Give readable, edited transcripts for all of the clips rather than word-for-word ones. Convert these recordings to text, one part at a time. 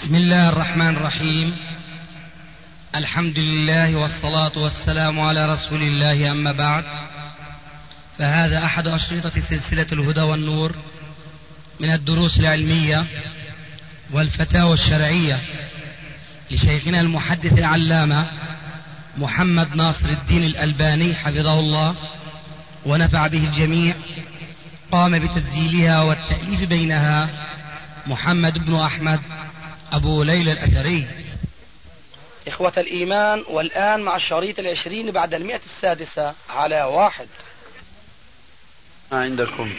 بسم الله الرحمن الرحيم. الحمد لله والصلاة والسلام على رسول الله، أما بعد، فهذا أحد أشرطة سلسلة الهدى والنور من الدروس العلمية والفتاوى الشرعية لشيخنا المحدث العلامة محمد ناصر الدين الألباني حفظه الله ونفع به الجميع. قام بتسجيلها والتأليف بينها محمد بن أحمد أبو ليلى الأثري. إخوة الإيمان، والآن مع الشريط 20 بعد 106 على 1. ما عندكم؟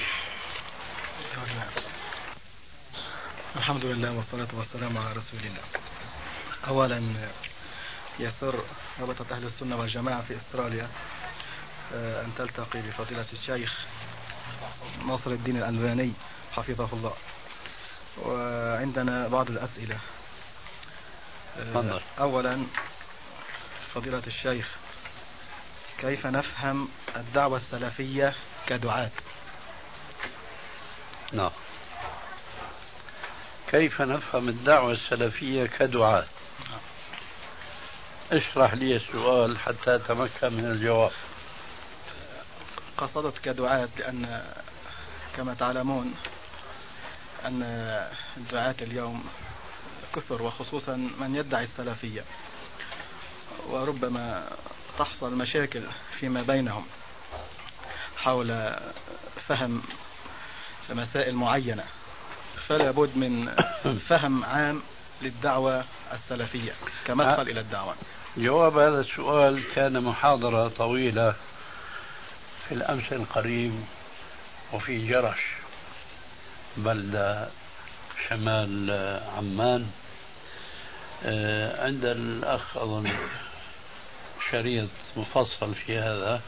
الحمد لله والصلاة والسلام على رسول الله. أولا يسر رابطة أهل السنة والجماعة في أستراليا أن تلتقي بفضيلة الشيخ ناصر الدين الألباني حفظه الله، وعندنا بعض الأسئلة. أولا فضيلة الشيخ، كيف نفهم الدعوة السلفية كدعاة؟ نعم، كيف نفهم الدعوة السلفية كدعاة؟ اشرح لي السؤال حتى أتمكن من الجواب. قصدت كدعاة لأن كما تعلمون أن الدعاة اليوم كثر، وخصوصا من يدعي السلفية، وربما تحصل مشاكل فيما بينهم حول فهم مسائل معينة، فلا بد من فهم عام للدعوة السلفية كمدخل إلى الدعوة. جواب هذا السؤال كان محاضرة طويلة في الأمس القريب وفي جرش، بلدة شمال عمان. عند الأخ أظن شريط مفصل في هذا،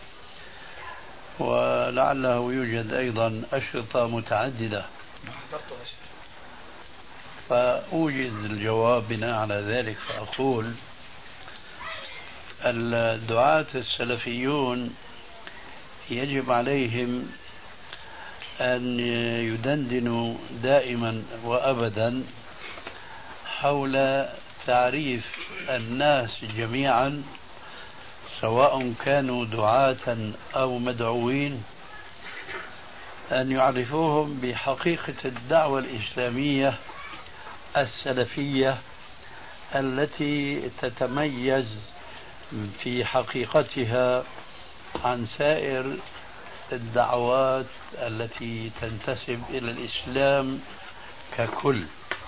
ولعله يوجد أيضا أشرطة متعددة، فأوجد الجواب بناء على ذلك. فأقول الدعاة السلفيون يجب عليهم أن يدندنوا دائما وأبدا حول تعريف الناس جميعا، سواء كانوا دعاة أو مدعوين، أن يعرفوهم بحقيقة الدعوة الإسلامية السلفية التي تتميز في حقيقتها عن سائر الدعوات التي تنتسب إلى الإسلام ككل.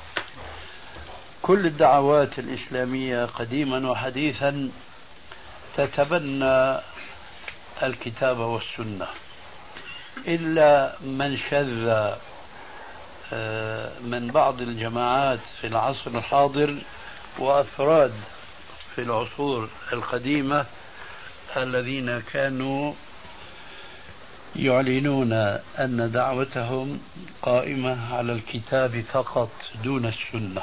كل الدعوات الإسلامية قديما وحديثا تتبنى الكتاب والسنة، إلا من شذ من بعض الجماعات في العصر الحاضر وأفراد في العصور القديمة الذين كانوا يعلنون أن دعوتهم قائمة على الكتاب فقط دون السنة،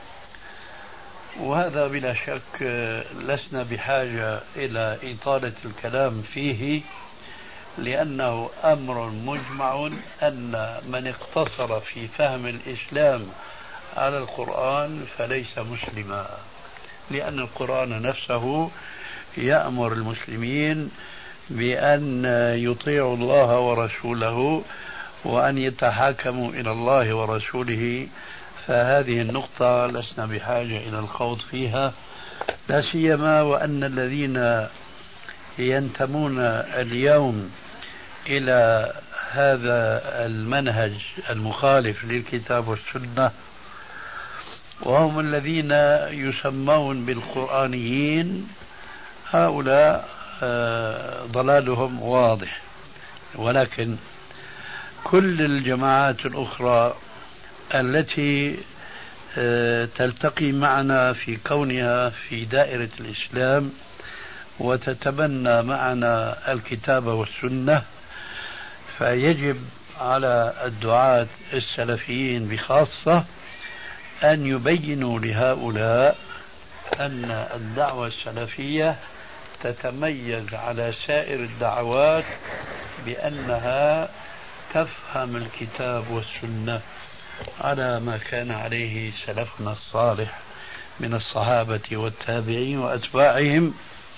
وهذا بلا شك لسنا بحاجة إلى إطالة الكلام فيه، لأنه أمر مجمع أن من اقتصر في فهم الإسلام على القرآن فليس مسلما، لأن القرآن نفسه يأمر المسلمين بأن يطيعوا الله ورسوله وأن يتحاكموا إلى الله ورسوله. فهذه النقطة لسنا بحاجة إلى الخوض فيها، لا سيما وأن الذين ينتمون اليوم إلى هذا المنهج المخالف للكتاب والسنة وهم الذين يسمون بالقرآنيين، هؤلاء ضلالهم واضح. ولكن كل الجماعات الأخرى التي تلتقي معنا في كونها في دائرة الإسلام وتتبنى معنا الكتاب والسنة، فيجب على الدعاة السلفيين بخاصة أن يبينوا لهؤلاء أن الدعوة السلفية تتميز على سائر الدعوات بأنها تفهم الكتاب والسنة على ما كان عليه سلفنا الصالح من الصحابة والتابعين وأتباعهم،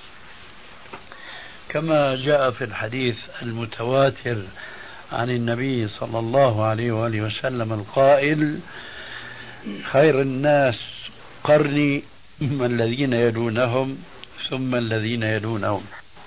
كما جاء في الحديث المتواتر عن النبي صلى الله عليه وآله وسلم القائل: خير الناس قرني ثم الذين يلونهم ثم الذين يلونهم.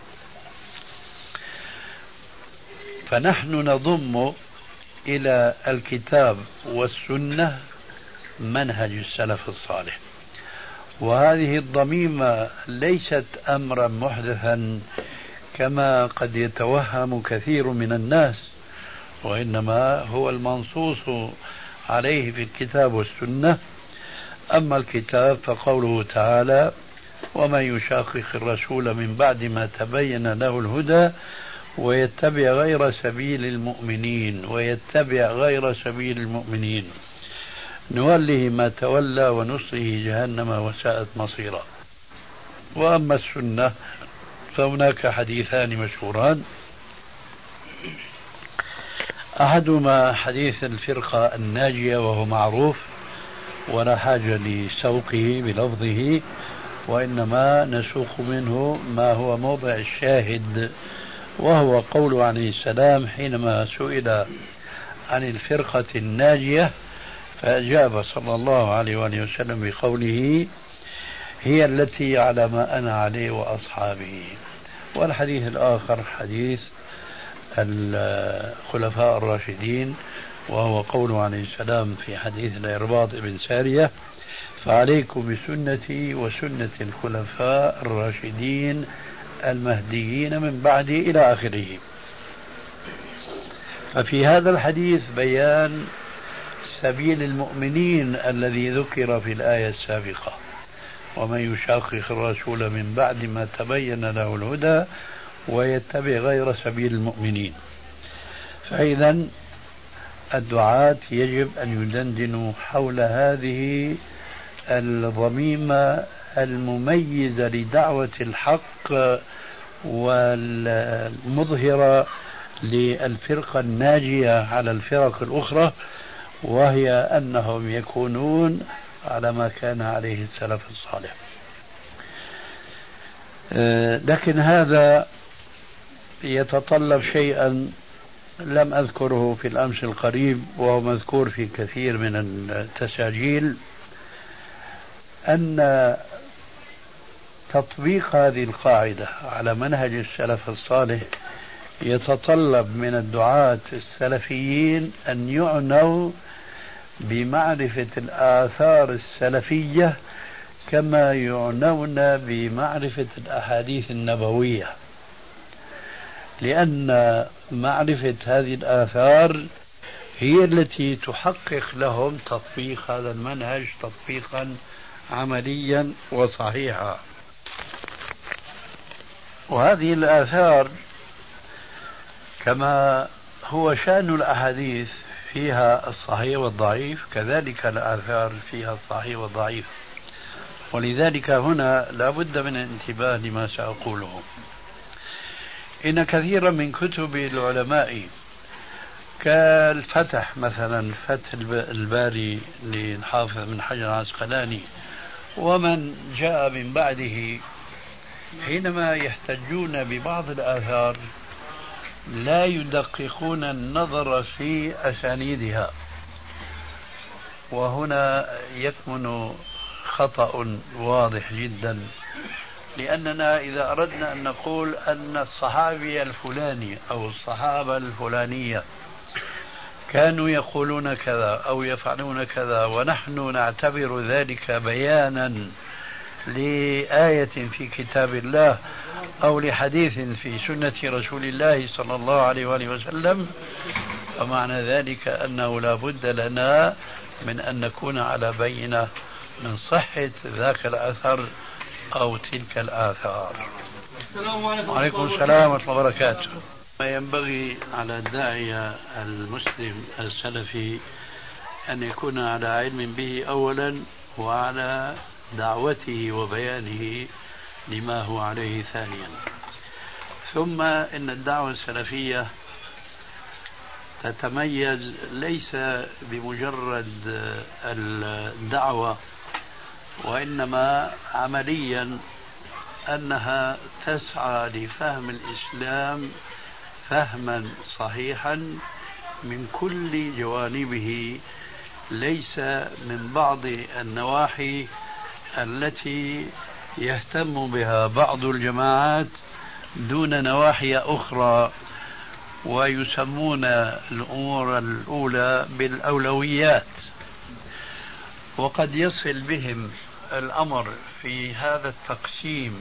فنحن نضم إلى الكتاب والسنة منهج السلف الصالح، وهذه الضميمة ليست أمرا محدثا كما قد يتوهم كثير من الناس، وإنما هو المنصوص عليه في الكتاب والسنة. أما الكتاب فقوله تعالى: ومن يشاقق الرسول من بعد ما تبين له الهدى ويتبع غير سبيل المؤمنين نوله ما تولى ونصله جهنم وساءت مصيرا. وأما السنة فهناك حديثان مشهوران، أحدهما حديث الفرقة الناجية وهو معروف ولا حاجة لسوقه بلفظه، وإنما نسوق منه ما هو موضع الشاهد، وهو قوله عليه السلام حينما سئل عن الفرقة الناجية فأجاب صلى الله عليه وآله وسلم بقوله: هي التي على ما أنا عليه وأصحابه. والحديث الآخر حديث الخلفاء الراشدين، وهو قوله عليه السلام في حديث الإرباض بن سارية: فعليكم بسنتي وسنة الخلفاء الراشدين المهديين من بعدي إلى آخره. ففي هذا الحديث بيان سبيل المؤمنين الذي ذكر في الآية السابقة: ومن يشاقق الرسول من بعد ما تبين له الهدى ويتبع غير سبيل المؤمنين. فإذا الدعاة يجب أن يدندنوا حول هذه الضميمة المميزة لدعوة الحق والمظهرة للفرقة الناجية على الفرق الأخرى، وهي أنهم يكونون على ما كان عليه السلف الصالح. لكن هذا يتطلب شيئا لم أذكره في الأمس القريب وهو مذكور في كثير من التساجيل، أن تطبيق هذه القاعدة على منهج السلف الصالح يتطلب من الدعاة السلفيين أن يعنوا بمعرفة الآثار السلفية كما يعنون بمعرفة الأحاديث النبوية، لأن معرفة هذه الآثار هي التي تحقق لهم تطبيق هذا المنهج تطبيقا عمليا وصحيحا. وهذه الآثار كما هو شأن الأحاديث فيها الصحيح والضعيف، كذلك الآثار فيها الصحيح والضعيف. ولذلك هنا لا بد من الانتباه لما سأقوله. إن كثيرا من كتب العلماء كالفتح مثلا، فتح الباري للحافظ بن حجر العسقلاني ومن جاء من بعده، حينما يحتجون ببعض الآثار لا يدققون النظر في أسانيدها، وهنا يكمن خطأ واضح جدا. لأننا إذا أردنا أن نقول أن الصحابي الفلاني أو الصحابة الفلانية كانوا يقولون كذا أو يفعلون كذا، ونحن نعتبر ذلك بيانا لآية في كتاب الله أو لحديث في سنة رسول الله صلى الله عليه وآله وسلم، فمعنى ذلك أنه لا بد لنا من أن نكون على بينة من صحة ذاك الأثر أو تلك الآثار. وعليكم السلام ورحمة الله وبركاته. ما ينبغي على الداعية المسلم السلفي أن يكون على علم به أولا، وعلى دعوته وبيانه لما هو عليه ثانيا. ثم إن الدعوة السلفية تتميز ليس بمجرد الدعوة، وإنما عمليا أنها تسعى لفهم الإسلام فهما صحيحا من كل جوانبه، ليس من بعض النواحي التي يهتم بها بعض الجماعات دون نواحي أخرى، ويسمون الأمور الأولى بالأولويات. وقد يصل بهم الأمر في هذا التقسيم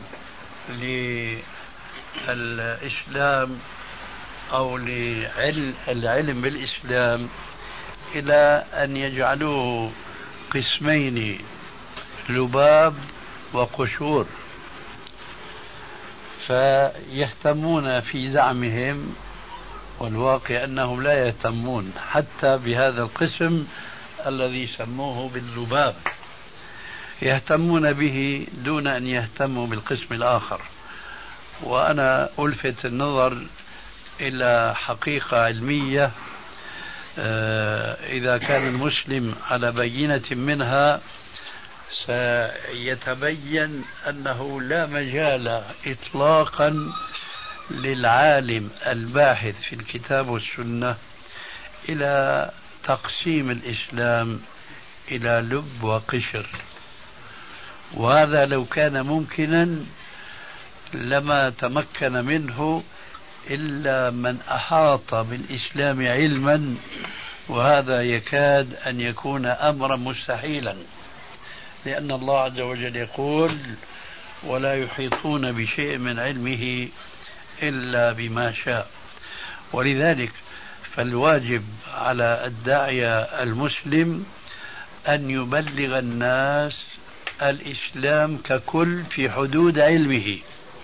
للإسلام أو للعلم بالإسلام إلى أن يجعلوه قسمين: لباب وقشور. فيهتمون في زعمهم، والواقع أنهم لا يهتمون حتى بهذا القسم الذي سموه باللباب، يهتمون به دون أن يهتموا بالقسم الآخر. وأنا ألفت النظر إلى حقيقة علمية إذا كان المسلم على بينة منها سيتبين أنه لا مجال إطلاقا للعالم الباحث في الكتاب والسنة إلى تقسيم الإسلام إلى لب وقشر. وهذا لو كان ممكنا لما تمكن منه إلا من أحاط بالإسلام علما، وهذا يكاد أن يكون أمرا مستحيلا، لأن الله عز وجل يقول: ولا يحيطون بشيء من علمه إلا بما شاء. ولذلك فالواجب على الداعية المسلم أن يبلغ الناس الإسلام ككل في حدود علمه،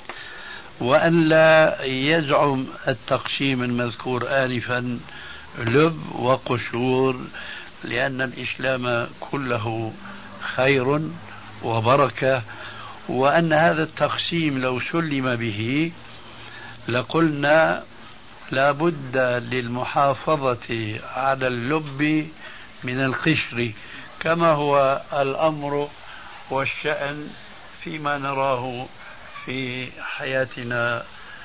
وأن لا يزعم التقسيم المذكور آنفا لب وقشور، لأن الإسلام كله خير وبركة. وأن هذا التقسيم لو سلم به لقلنا لا بد للمحافظة على اللب من القشر، كما هو الأمر والشأن فيما نراه في حياتنا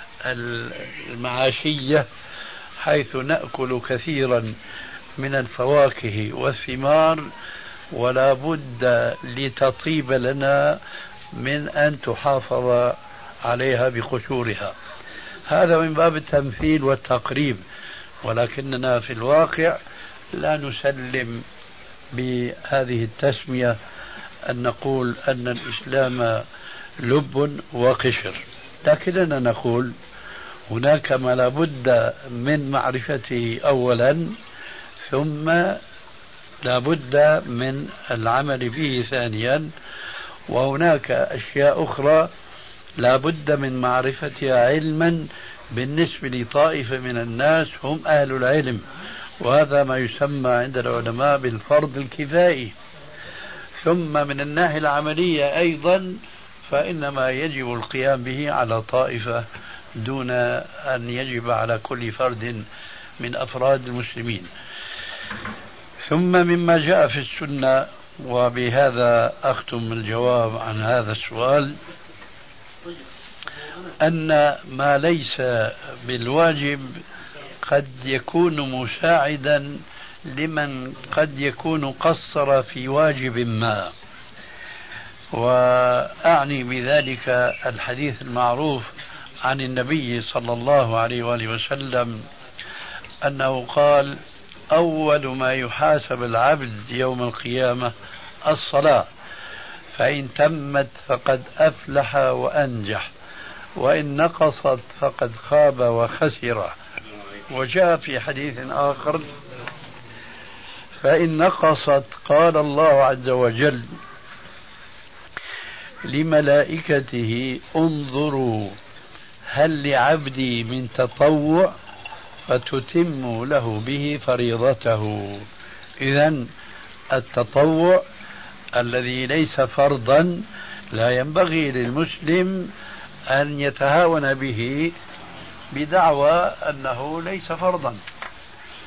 المعاشية، حيث نأكل كثيرا من الفواكه والثمار، ولا بد لتطيب لنا من أن تحافظ عليها بقشورها. هذا من باب التمثيل والتقريب، ولكننا في الواقع لا نسلم بهذه التسمية أن نقول أن الإسلام لب وقشر، لكننا نقول هناك ما لا بد من معرفته أولا، ثم لا بد من العمل به ثانيا، وهناك أشياء أخرى لا بد من معرفتها علما بالنسبة لطائفة من الناس هم أهل العلم، وهذا ما يسمى عند العلماء بالفرض الكفائي. ثم من الناحية العملية أيضا فإنما يجب القيام به على طائفة دون أن يجب على كل فرد من أفراد المسلمين. ثم مما جاء في السنة، وبهذا أختم الجواب عن هذا السؤال، أن ما ليس بالواجب قد يكون مساعدا لمن قد يكون قصر في واجب ما. وأعني بذلك الحديث المعروف عن النبي صلى الله عليه وآله وسلم أنه قال: أول ما يحاسب العبد يوم القيامة الصلاة، فإن تمت فقد أفلح وأنجح، وإن نقصت فقد خاب وخسر. وجاء في حديث آخر: فإن نقصت قال الله عز وجل لملائكته: انظروا هل لعبدي من تطوع فتتم له به فريضته. إذن التطوع الذي ليس فرضا لا ينبغي للمسلم أن يتهاون به بدعوى أنه ليس فرضا.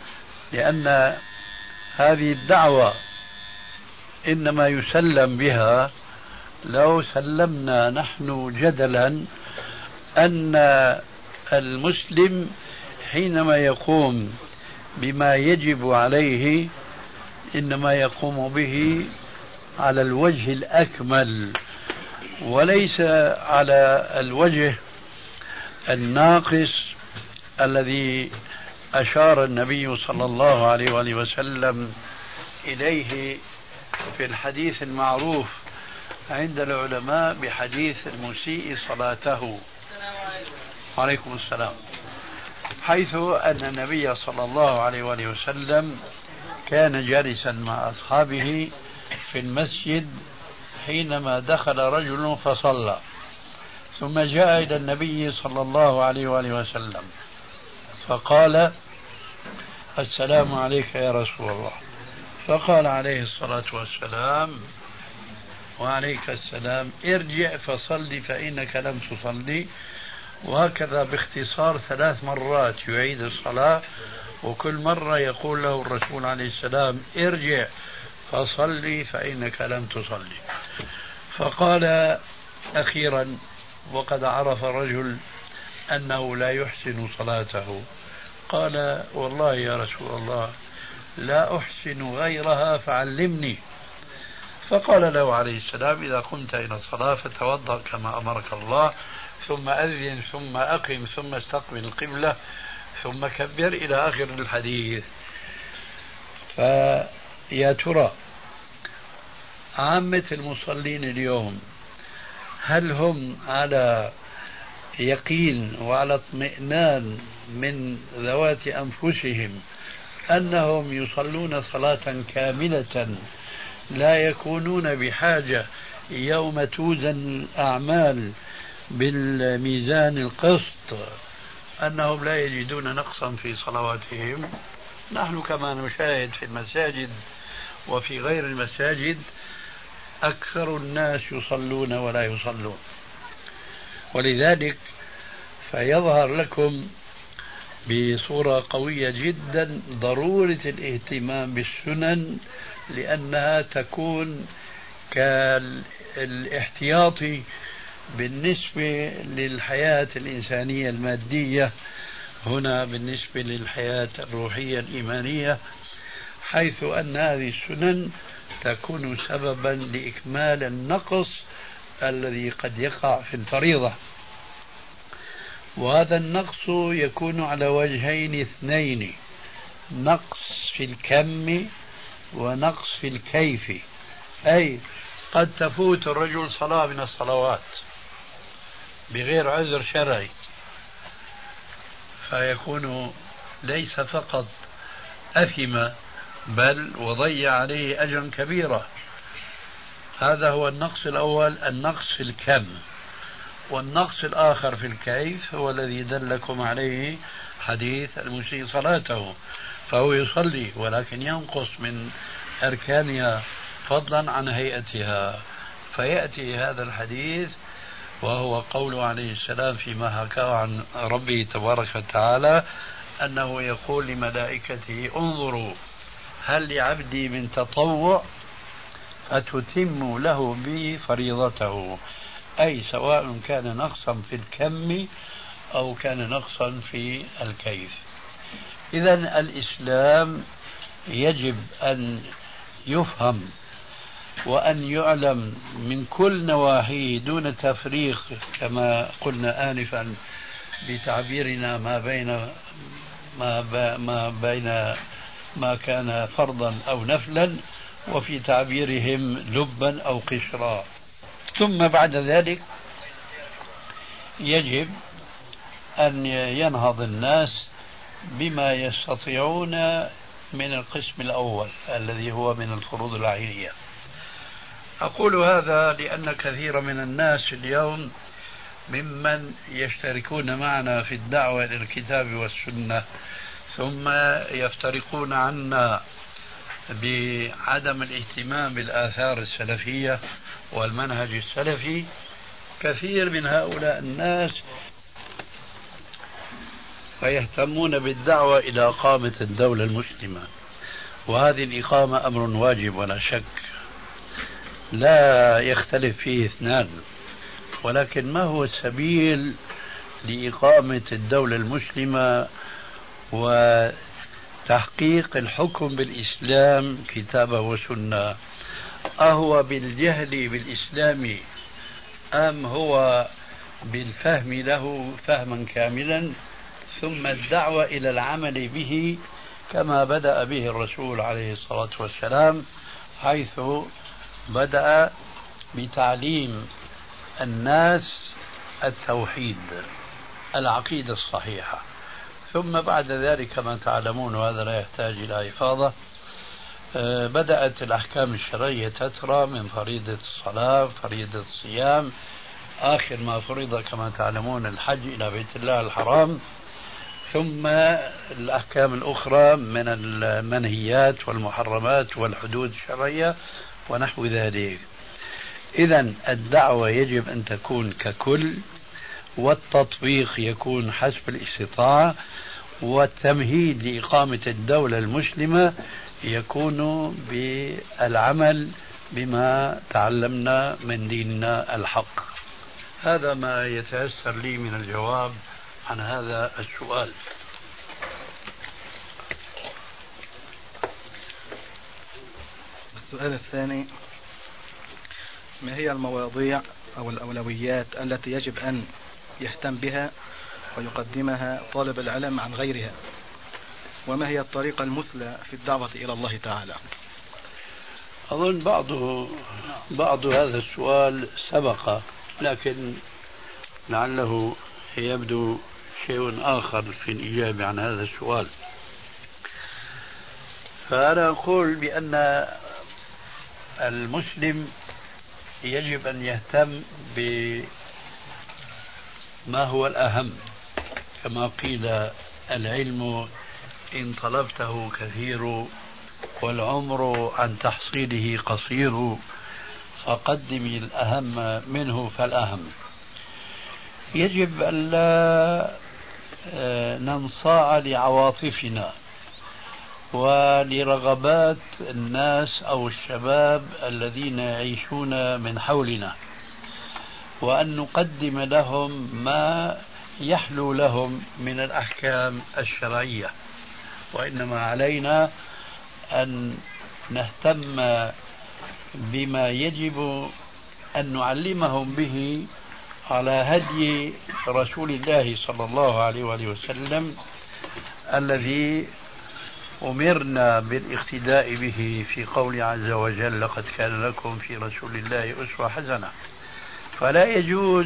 لأن هذه الدعوة إنما يسلم بها لو سلمنا نحن جدلا أن المسلم حينما يقوم بما يجب عليه إنما يقوم به على الوجه الأكمل وليس على الوجه الناقص الذي أشار النبي صلى الله عليه وآله وسلم إليه في الحديث المعروف عند العلماء بحديث المسيء صلاته. وعليكم السلام. حيث أن النبي صلى الله عليه وآله وسلم كان جالسا مع أصحابه في المسجد حينما دخل رجل فصلى، ثم جاء إلى النبي صلى الله عليه وآله وسلم فقال: السلام عليك يا رسول الله. فقال عليه الصلاة والسلام: وعليك السلام، ارجع فصلي فإنك لم تصلي. وهكذا باختصار 3 مرات يعيد الصلاة، وكل مرة يقول له الرسول عليه السلام: ارجع فصلي فإنك لم تصلي. فقال أخيرا وقد عرف الرجل أنه لا يحسن صلاته، قال: والله يا رسول الله لا أحسن غيرها فعلمني. فقال له عليه السلام: إذا قمت إلى الصلاة فتوضأ كما أمرك الله، ثم أذن، ثم أقم، ثم استقبل القبلة، ثم كبر إلى آخر الحديث. فيا ترى عامة المصلين اليوم هل هم على يقين وعلى اطمئنان من ذوات أنفسهم أنهم يصلون صلاة كاملة لا يكونون بحاجة يوم توزن الأعمال بالميزان القسط أنهم لا يجدون نقصا في صلواتهم؟ نحن كما نشاهد في المساجد وفي غير المساجد أكثر الناس يصلون ولا يصلون. ولذلك فيظهر لكم بصورة قوية جدا ضرورة الاهتمام بالسنن، لأنها تكون كالاحتياطي بالنسبة للحياة الإنسانية المادية، هنا بالنسبة للحياة الروحية الإيمانية، حيث أن هذه السنن تكون سببا لإكمال النقص الذي قد يقع في الفريضة. وهذا النقص يكون على وجهين اثنين: نقص في الكم ونقص في الكيف. أي قد تفوت الرجل صلاة من الصلوات بغير عذر شرعي، فيكون ليس فقط أثم بل وضيع عليه أجرا كبيرا. هذا هو النقص الأول، النقص في الكم. والنقص الآخر في الكيف هو الذي دلكم عليه حديث المسيء صلاته، فهو يصلي ولكن ينقص من أركانها فضلا عن هيئتها. فيأتي هذا الحديث وهو قول عليه السلام فيما حكاه عن ربه تبارك وتعالى أنه يقول لملائكته: انظروا هل لعبدي من تطوع أتتم له بي فريضته، أي سواء كان نقصا في الكم أو كان نقصا في الكيف. إذن الإسلام يجب أن يفهم وأن يعلم من كل نواحيه دون تفريق، كما قلنا آنفا بتعبيرنا ما كان فرضا أو نفلا، وفي تعبيرهم لبا أو قشرا. ثم بعد ذلك يجب أن ينهض الناس بما يستطيعون من القسم الأول الذي هو من الفروض العينية. أقول هذا لأن كثير من الناس اليوم ممن يشتركون معنا في الدعوة إلى الكتاب والسنة ثم يفترقون عنا بعدم الاهتمام بالآثار السلفية والمنهج السلفي. كثير من هؤلاء الناس فيهتمون بالدعوة إلى إقامة الدولة المسلمة، وهذه الإقامة أمر واجب ولا شك، لا يختلف فيه اثنان. ولكن ما هو السبيل لإقامة الدولة المسلمة وتحقيق الحكم بالإسلام كتابة وسنة؟ أهو بالجهل بالإسلام أم هو بالفهم له فهما كاملا ثم الدعوة إلى العمل به كما بدأ به الرسول عليه الصلاة والسلام، حيث بدأ بتعليم الناس التوحيد العقيدة الصحيحة، ثم بعد ذلك كما تعلمون وهذا لا يحتاج إلى إفاضة بدأت الأحكام الشرعية تترى من فريضة الصلاة، فريضة الصيام، آخر ما فرض كما تعلمون الحج إلى بيت الله الحرام، ثم الأحكام الأخرى من المنهيات والمحرمات والحدود الشرعية ونحو ذلك. إذن الدعوة يجب أن تكون ككل، والتطبيق يكون حسب الاستطاعة، والتمهيد لإقامة الدولة المسلمة يكون بالعمل بما تعلمنا من ديننا الحق. هذا ما يتيسر لي من الجواب عن هذا السؤال. السؤال الثاني: ما هي المواضيع أو الأولويات التي يجب أن يهتم بها ويقدمها طالب العلم عن غيرها؟ وما هي الطريقة المثلى في الدعوة إلى الله تعالى؟ أظن بعض هذا السؤال سبق، لكن لعله يبدو شيء آخر في الإجابة عن هذا السؤال. فأنا أقول بأن المسلم يجب أن يهتم بما هو الأهم، كما قيل: العلم إن طلبته كثير والعمر عن تحصيله قصير، فقدم الأهم منه فالأهم. يجب أن لا ننصاع لعواطفنا ولرغبات الناس أو الشباب الذين يعيشون من حولنا، وأن نقدم لهم ما يحلو لهم من الأحكام الشرعية، وإنما علينا أن نهتم بما يجب أن نعلمهم به على هدي رسول الله صلى الله عليه وآله وسلم الذي أمرنا بالاقتداء به في قول عز وجل: لقد كان لكم في رسول الله أسوة حسنة. فلا يجوز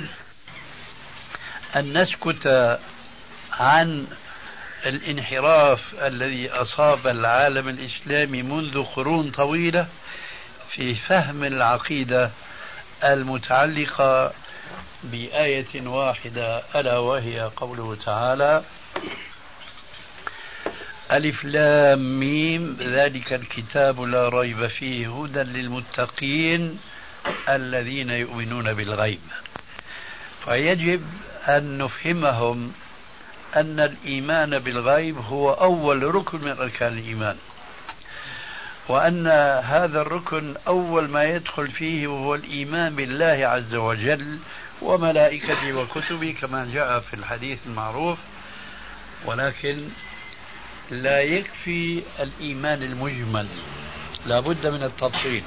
أن نسكت عن الانحراف الذي أصاب العالم الإسلامي منذ قرون طويلة في فهم العقيدة المتعلقة بآية واحدة، ألا وهي قوله تعالى: ألف لام ميم ذلك الكتاب لا ريب فيه هدى للمتقين الذين يؤمنون بالغيب. فيجب أن نفهمهم أن الإيمان بالغيب هو أول ركن من أركان الإيمان، وأن هذا الركن أول ما يدخل فيه وهو الإيمان بالله عز وجل وملائكته وكتبه كما جاء في الحديث المعروف. ولكن لا يكفي الإيمان المجمل، لا بد من التفصيل.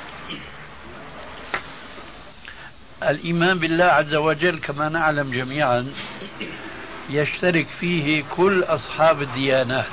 الإيمان بالله عز وجل كما نعلم جميعا يشترك فيه كل أصحاب الديانات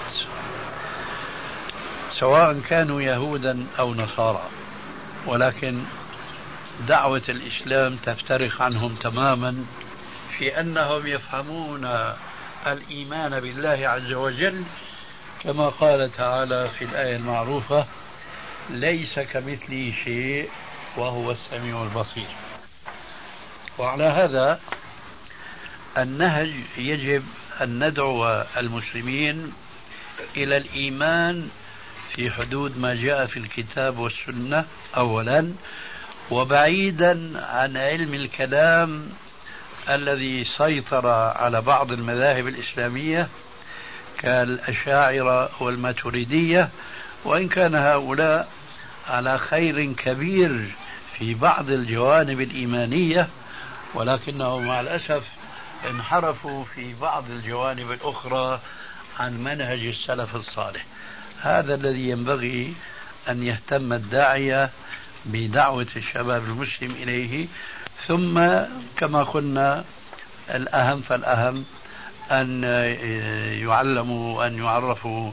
سواء كانوا يهودا أو نصارى، ولكن دعوة الإسلام تفترق عنهم تماما في أنهم يفهمون الإيمان بالله عز وجل كما قال تعالى في الآية المعروفة: ليس كمثله شيء وهو السميع البصير. وعلى هذا النهج يجب أن ندعو المسلمين إلى الإيمان في حدود ما جاء في الكتاب والسنة أولا، وبعيدا عن علم الكلام الذي سيطر على بعض المذاهب الإسلامية كالأشاعرة والماتريدية، وإن كان هؤلاء على خير كبير في بعض الجوانب الإيمانية، ولكنهم مع الأسف انحرفوا في بعض الجوانب الأخرى عن منهج السلف الصالح. هذا الذي ينبغي أن يهتم الداعية بدعوة الشباب المسلم إليه. ثم كما قلنا الأهم فالأهم أن يعلموا وأن يعرفوا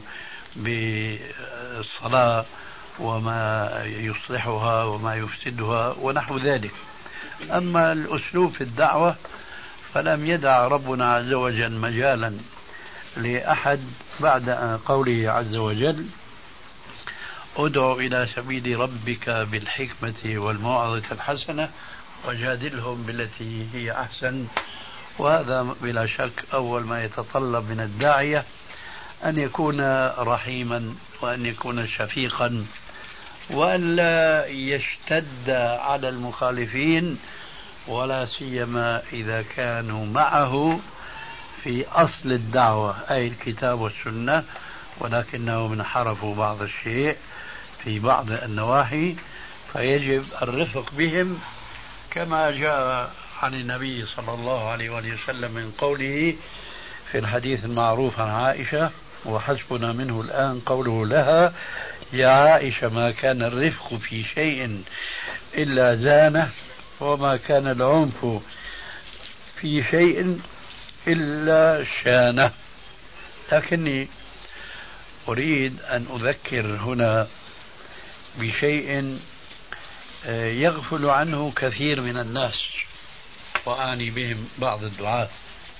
بالصلاة وما يصلحها وما يفسدها ونحو ذلك. أما الأسلوب في الدعوة فلم يدع ربنا عز وجل مجالا لأحد بعد قوله عز وجل: ادع إلى سبيل ربك بالحكمة والموعظة الحسنة وجادلهم بالتي هي أحسن. وهذا بلا شك أول ما يتطلب من الداعية أن يكون رحيما وأن يكون شفيقا وأن لا يشتد على المخالفين، ولا سيما إذا كانوا معه في أصل الدعوة أي الكتاب والسنة، ولكنهم انحرفوا بعض الشيء في بعض النواحي، فيجب الرفق بهم كما جاء عن النبي صلى الله عليه وسلم من قوله في الحديث المعروف عن عائشة وحسبنا منه الآن قوله لها: يا عائشة ما كان الرفق في شيء إلا زانه، وما كان العنف في شيء إلا شانه. لكني أريد أن أذكر هنا بشيء يغفل عنه كثير من الناس، وأعني بهم بعض الدعاة.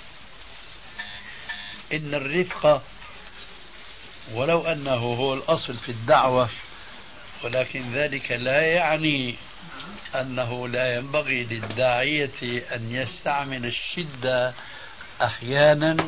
إن الرفق ولو أنه هو الأصل في الدعوة، ولكن ذلك لا يعني أنه لا ينبغي للداعية أن يستعمل الشدة أحيانا،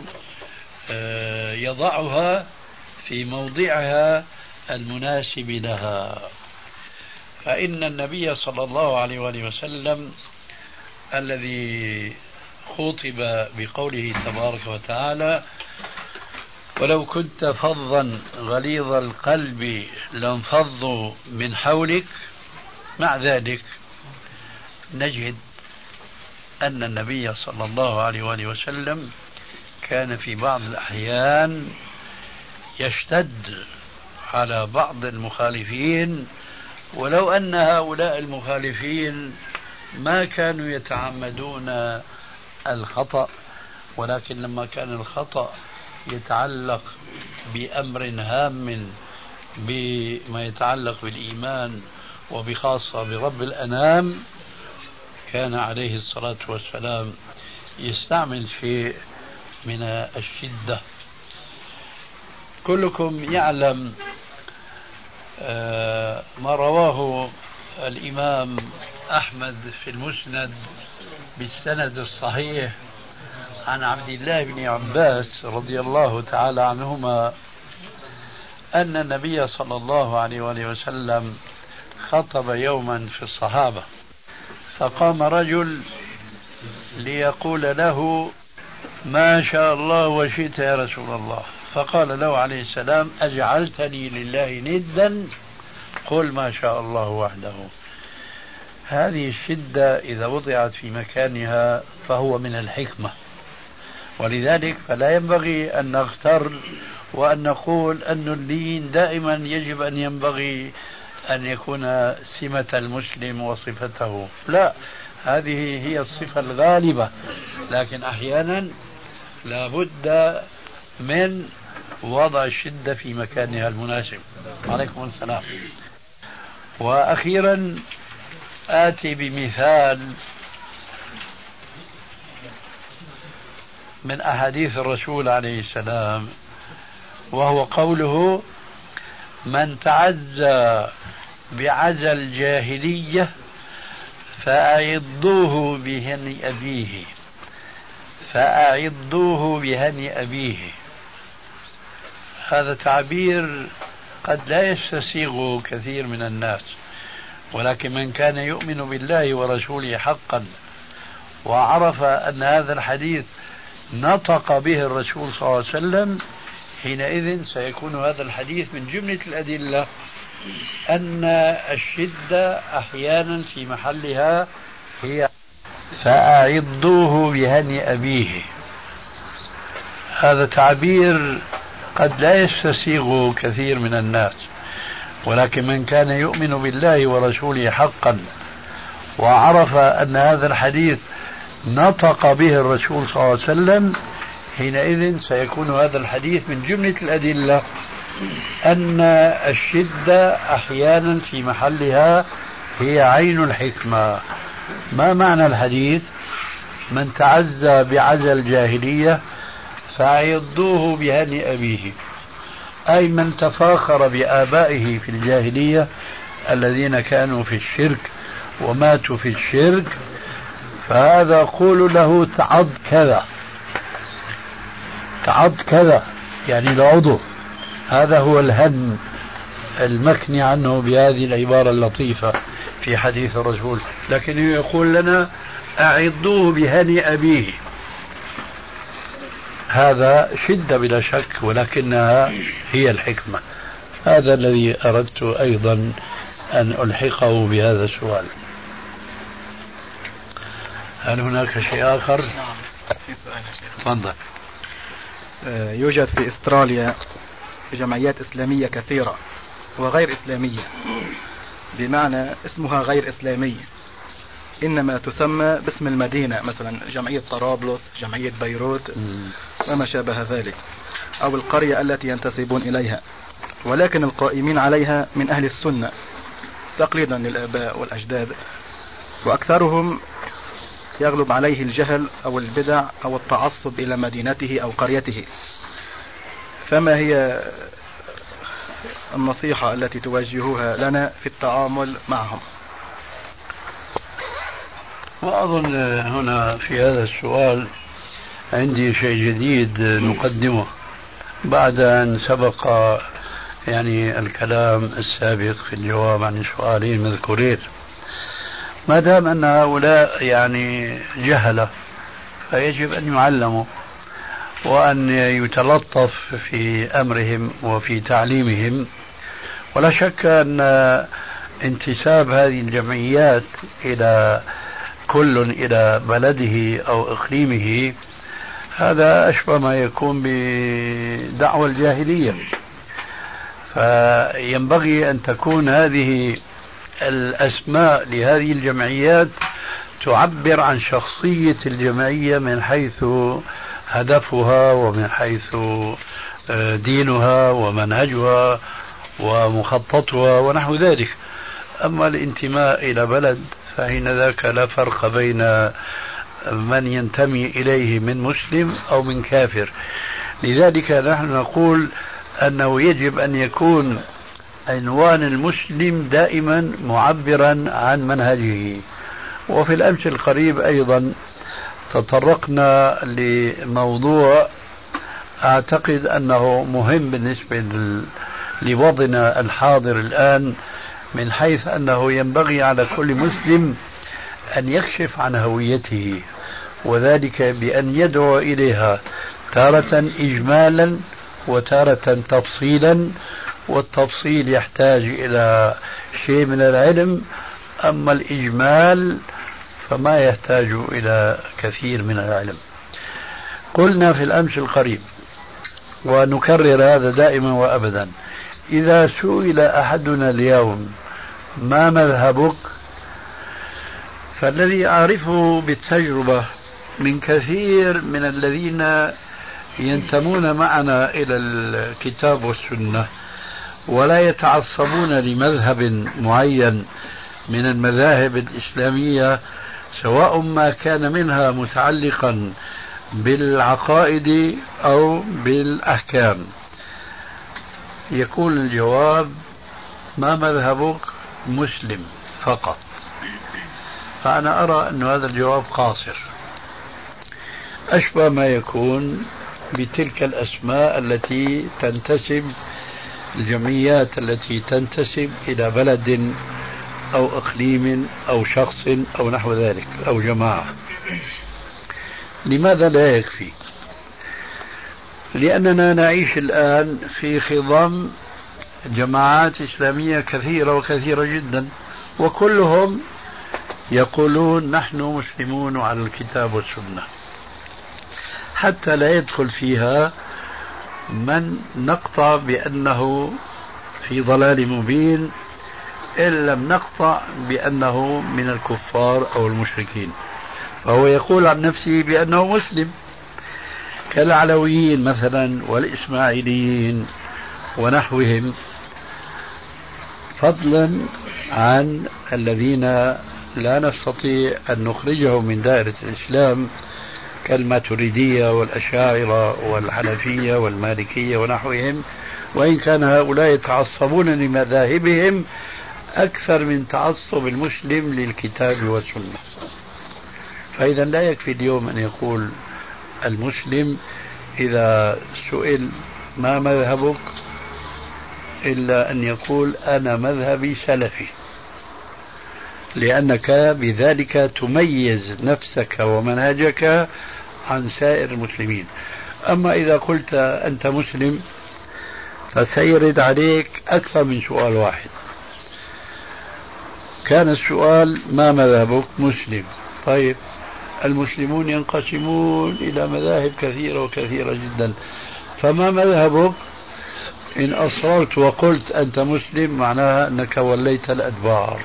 يضعها في موضعها المناسب لها. فإن النبي صلى الله عليه وسلم الذي خطب بقوله تبارك وتعالى: ولو كنت فظا غليظ القلب لانفضوا من حولك، مع ذلك نجد أن النبي صلى الله عليه وسلم كان في بعض الأحيان يشتد على بعض المخالفين، ولو أن هؤلاء المخالفين ما كانوا يتعمدون الخطأ، ولكن لما كان الخطأ يتعلق بأمر هام بما يتعلق بالإيمان وبخاصة برب الأنام، كان عليه الصلاة والسلام يستعمل شيء من الشدة. كلكم يعلم ما رواه الإمام أحمد في المسند بالسند الصحيح عن عبد الله بن عباس رضي الله تعالى عنهما أن النبي صلى الله عليه وسلم خطب يوما في الصحابة، فقام رجل ليقول له: ما شاء الله وشئت يا رسول الله. فقال له عليه السلام: أجعلتني لله ندا؟ قل ما شاء الله وحده. هذه الشدة إذا وضعت في مكانها فهو من الحكمة، ولذلك فلا ينبغي أن نغتر وأن نقول أن اللين دائما يجب أن ينبغي أن يكون سمة المسلم وصفته، لا، هذه هي الصفة الغالبة، لكن أحيانا لا بد من وضع الشدة في مكانها المناسب. عليكم السلام. وأخيرا آتي بمثال من أحاديث الرسول عليه السلام، وهو قوله: من تعزى بعزى الجاهلية فأعضوه بهني أبيه، فأعضوه بهني أبيه. هذا تعبير قد لا يستسيغه كثير من الناس، ولكن من كان يؤمن بالله ورسوله حقا وعرف أن هذا الحديث نطق به الرسول صلى الله عليه وسلم، حينئذ سيكون هذا الحديث من جملة الأدلة أن الشدة أحيانا في محلها هي فأعضوه بهني أبيه. هذا تعبير قد لا يستسيغه كثير من الناس، ولكن من كان يؤمن بالله ورسوله حقا وعرف أن هذا الحديث نطق به الرسول صلى الله عليه وسلم، حينئذ سيكون هذا الحديث من جملة الأدلة أن الشدة أحيانا في محلها هي عين الحكمة. ما معنى الحديث؟ من تعزى بعزى الجاهلية فعضوه بهني أبيه، أي من تفاخر بآبائه في الجاهلية الذين كانوا في الشرك وماتوا في الشرك، فهذا قول له تعض كذا، تعض كذا يعني العضو. هذا هو الهن المكني عنه بهذه العبارة اللطيفة في حديث الرسول، لكنه يقول لنا أعضوه بهني أبيه. هذا شدة بلا شك، ولكنها هي الحكمة. هذا الذي أردت أيضا أن ألحقه بهذا السؤال. هل هناك شيء آخر؟ نعم، في سؤال يا شيخ. تفضل. يوجد في استراليا جمعيات إسلامية كثيرة وغير إسلامية، بمعنى اسمها غير إسلامي، إنما تسمى باسم المدينة، مثلا جمعية طرابلس، جمعية بيروت وما شابه ذلك، أو القرية التي ينتسبون إليها، ولكن القائمين عليها من أهل السنة تقليدا للآباء والأجداد، وأكثرهم يغلب عليه الجهل أو البدع أو التعصب إلى مدينته أو قريته. فما هي النصيحة التي توجهوها لنا في التعامل معهم؟ وأظن هنا في هذا السؤال عندي شيء جديد نقدمه بعد أن سبق يعني الكلام السابق في الجواب عن سؤالين مذكورين. ما دام أن هؤلاء يعني جهلة فيجب أن يعلموا وأن يتلطف في أمرهم وفي تعليمهم. ولا شك أن انتساب هذه الجمعيات إلى كل إلى بلده أو إقليمه هذا أشبه ما يكون بدعوى الجاهلية، فينبغي أن تكون هذه الأسماء لهذه الجمعيات تعبر عن شخصية الجمعية من حيث هدفها ومن حيث دينها ومنهجها ومخططها ونحو ذلك. أما الانتماء إلى بلد فحين ذاك لا فرق بين من ينتمي إليه من مسلم أو من كافر. لذلك نحن نقول أنه يجب أن يكون عنوان المسلم دائما معبرا عن منهجه. وفي الأمس القريب أيضا تطرقنا لموضوع أعتقد أنه مهم بالنسبة لوضعنا الحاضر الآن، من حيث أنه ينبغي على كل مسلم أن يكشف عن هويته، وذلك بأن يدعو إليها تارة إجمالا وتارة تفصيلا، والتفصيل يحتاج إلى شيء من العلم، أما الإجمال فما يحتاج إلى كثير من العلم. قلنا في الأمس القريب ونكرر هذا دائما وأبدا: إذا سئل أحدنا اليوم ما مذهبك، فالذي أعرفه بالتجربة من كثير من الذين ينتمون معنا إلى الكتاب والسنة ولا يتعصبون لمذهب معين من المذاهب الإسلامية، سواء ما كان منها متعلقا بالعقائد أو بالأحكام، يكون الجواب: ما مذهبك؟ مسلم فقط. فأنا أرى أن هذا الجواب قاصر، أشبه ما يكون بتلك الأسماء التي تنتسب، الجمعيات التي تنتسب إلى بلد أو إقليم أو شخص أو نحو ذلك أو جماعة. لماذا لا يكفي؟ لأننا نعيش الآن في خضم جماعات إسلامية كثيرة وكثيرة جدا، وكلهم يقولون نحن مسلمون على الكتاب والسنة، حتى لا يدخل فيها من نقطع بأنه في ضلال مبين إن لم نقطع بأنه من الكفار أو المشركين، فهو يقول عن نفسه بأنه مسلم، كالعلويين مثلا والإسماعيليين ونحوهم، فضلا عن الذين لا نستطيع أن نخرجهم من دائرة الإسلام كالماتريدية والأشاعرة والحنفية والمالكية ونحوهم، وإن كان هؤلاء يتعصبون لمذاهبهم أكثر من تعصب المسلم للكتاب والسنة. فإذا لا يكفي اليوم أن يقول المسلم إذا سئل ما مذهبك إلا أن يقول أنا مذهبي سلفي، لأنك بذلك تميز نفسك ومنهجك عن سائر المسلمين. أما إذا قلت أنت مسلم فسيرد عليك أكثر من سؤال واحد. كان السؤال ما مذهبك؟ مسلم. طيب المسلمون ينقسمون إلى مذاهب كثيرة وكثيرة جدا، فما مذهبك؟ إن أصررت وقلت أنت مسلم معناها أنك وليت الأدبار،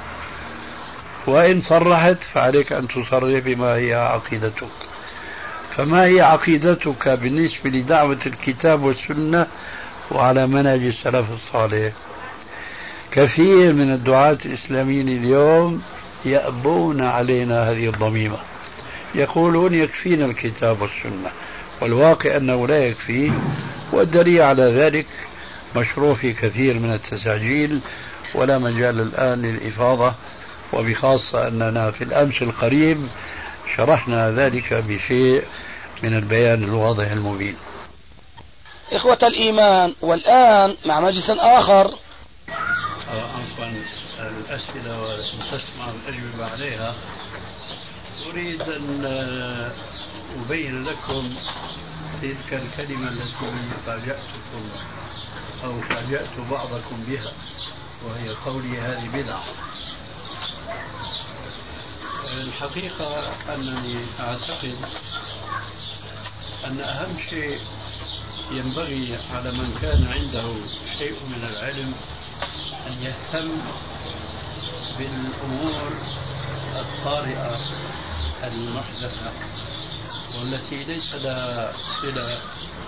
وإن صرحت فعليك أن تصرح بما هي عقيدتك. فما هي عقيدتك بالنسبة لدعوة الكتاب والسنة وعلى منهج السلف الصالح؟ كثير من الدعاة الإسلاميين اليوم يأبون علينا هذه الضميمة، يقولون يكفينا الكتاب والسنة، والواقع أنه لا يكفي، والدليل على ذلك مشروع في كثير من التساجيل ولا مجال الآن للإفاضة، وبخاصة أننا في الأمس القريب شرحنا ذلك بشيء من البيان الواضح المبين. إخوة الإيمان، والآن مع مجلس آخر. عفوا، الأسئلة وتسمع الأجوبة عليها. أريد أن أبين لكم تلك الكلمة التي فاجأتكم أو فاجأت بعضكم بها، وهي قولي هذه بدعة. الحقيقة أنني أعتقد أن أهم شيء ينبغي على من كان عنده شيء من العلم أن يهتم بالأمور الطارئة المحدثة والتي ليس لها صلة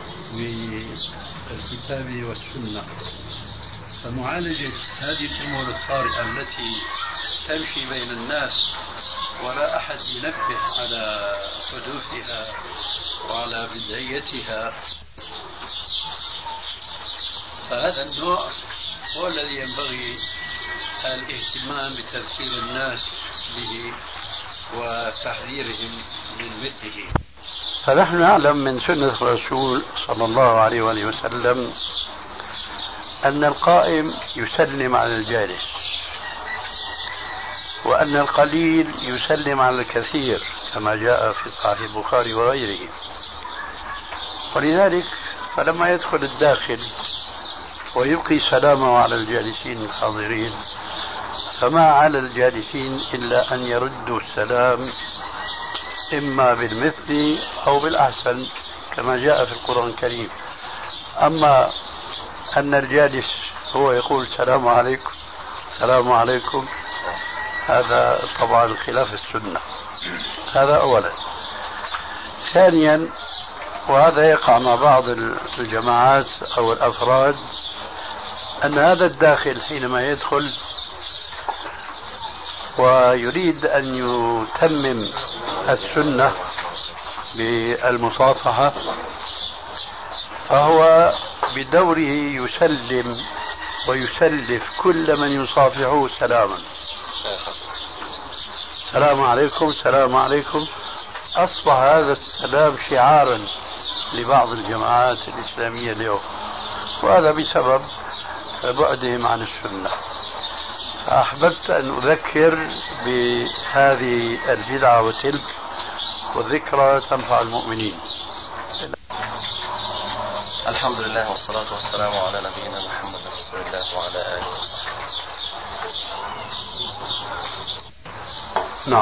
بالكتاب والسنة، فمعالجة هذه الأمور الطارئة التي تمشي بين الناس ولا أحد ينبه على حدوثها وعلى بدعيتها، فهذا النوع هو الذي ينبغي الاهتمام بتذكير الناس به وتحذيرهم من مثله. فنحن نعلم من سنة الرسول صلى الله عليه وآله وسلم أن القائم يسلم على الجالس، وأن القليل يسلم على الكثير كما جاء في صحيح البخاري وغيره. ولذلك فلما يدخل الداخل ويبقي سلامه على الجالسين الحاضرين، فما على الجالسين إلا أن يردوا السلام إما بالمثل أو بالأحسن كما جاء في القرآن الكريم. أما أن الجالس هو يقول السلام عليكم السلام عليكم، هذا طبعا خلاف السنة. هذا أولا. ثانيا، وهذا يقع مع بعض الجماعات أو الأفراد، أن هذا الداخل حينما يدخل ويريد أن يتمم السنة بالمصافحة فهو بدوره يسلم ويسلف كل من يصافحه سلاما، السلام عليكم السلام عليكم. أصبح هذا السلام شعارا لبعض الجماعات الإسلامية اليوم، وهذا بسبب بعدهم عن السنة. فأحببت أن أذكر بهذه البدعة وتلك والذكرى تنفع المؤمنين. الحمد لله والصلاة والسلام على نبينا محمد رسول الله وعلى آله. نعم.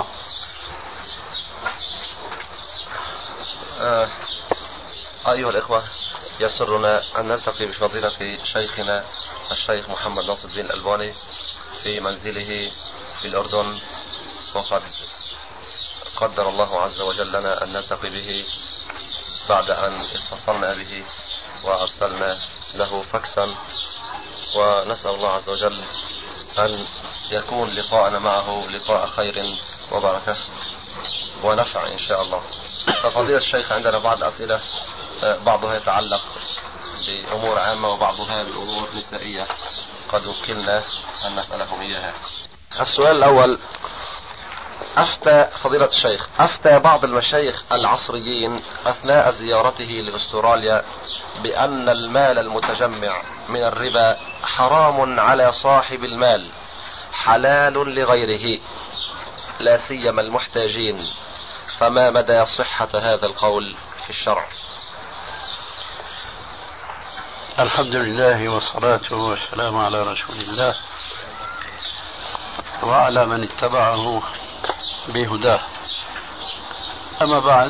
أيها الإخوة، يسرنا أن نلتقي بفضيلة شيخنا الشيخ محمد ناصر الدين الألباني في منزله في الأردن، وقد قدر الله عز وجل لنا أن نلتقي به بعد أن اتصلنا به وأرسلنا له فاكسا، ونسأل الله عز وجل أن يكون لقاءنا معه لقاء خير وبركة ونفع إن شاء الله. ففضيلة الشيخ، عندنا بعض أسئلة بعضها يتعلق بأمور عامة وبعضها بأمور نسائية قد وكلنا أن نسألهم إياها. السؤال الأول: أفتى فضيلة الشيخ، أفتى بعض المشايخ العصريين أثناء زيارته لأستراليا بأن المال المتجمع من الربا حرام على صاحب المال حلال لغيره لا سيما المحتاجين، فما مدى صحة هذا القول في الشرع؟ الحمد لله والصلاة والسلام على رسول الله وعلى من اتبعه بهداه. أما بعد،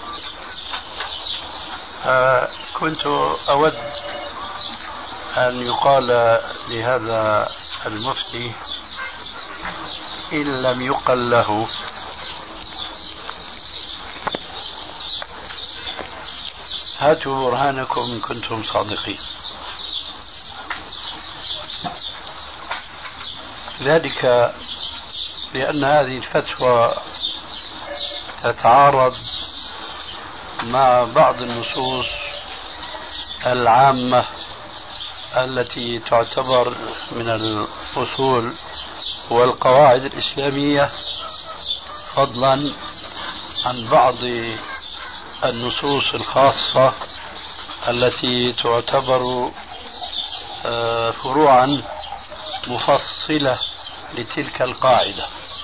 كنت أود أن يقال لهذا المفتي إن لم يقل له هاتوا برهانكم إن كنتم صادقين. ذلك لأن هذه الفتوى تتعارض مع بعض النصوص العامة التي تعتبر من الأصول والقواعد الإسلامية، فضلا عن بعض النصوص الخاصة التي تعتبر فروعا مفصلة لتلك القاعدة.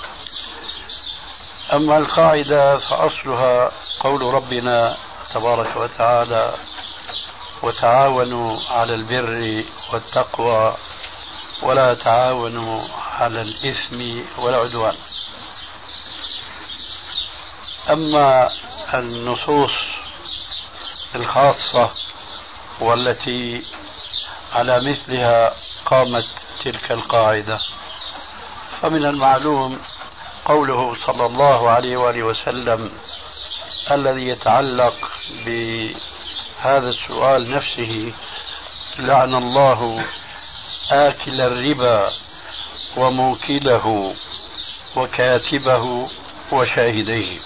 أما القاعدة فأصلها قول ربنا تبارك وتعالى: وتعاونوا على البر والتقوى ولا تعاونوا على الإثم والعدوان. أما النصوص الخاصة والتي على مثلها قامت تلك القاعدة، فمن المعلوم قوله صلى الله عليه وآله وسلم الذي يتعلق بهذا السؤال نفسه: لعن الله آكل الربا وموكله وكاتبه وشاهديه.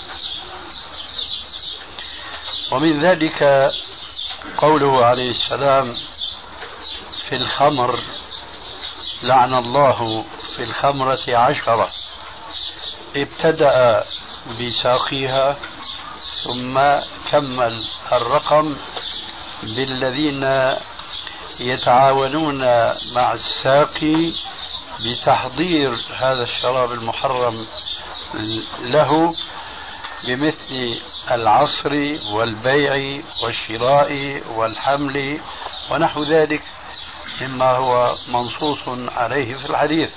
ومن ذلك قوله عليه السلام في الخمر: لعن الله في الخمرة 10. ابتدأ بساقيها ثم كمل الرقم بالذين يتعاونون مع الساقي بتحضير هذا الشراب المحرم له، بمثل العصر والبيع والشراء والحمل ونحو ذلك مما هو منصوص عليه في الحديث.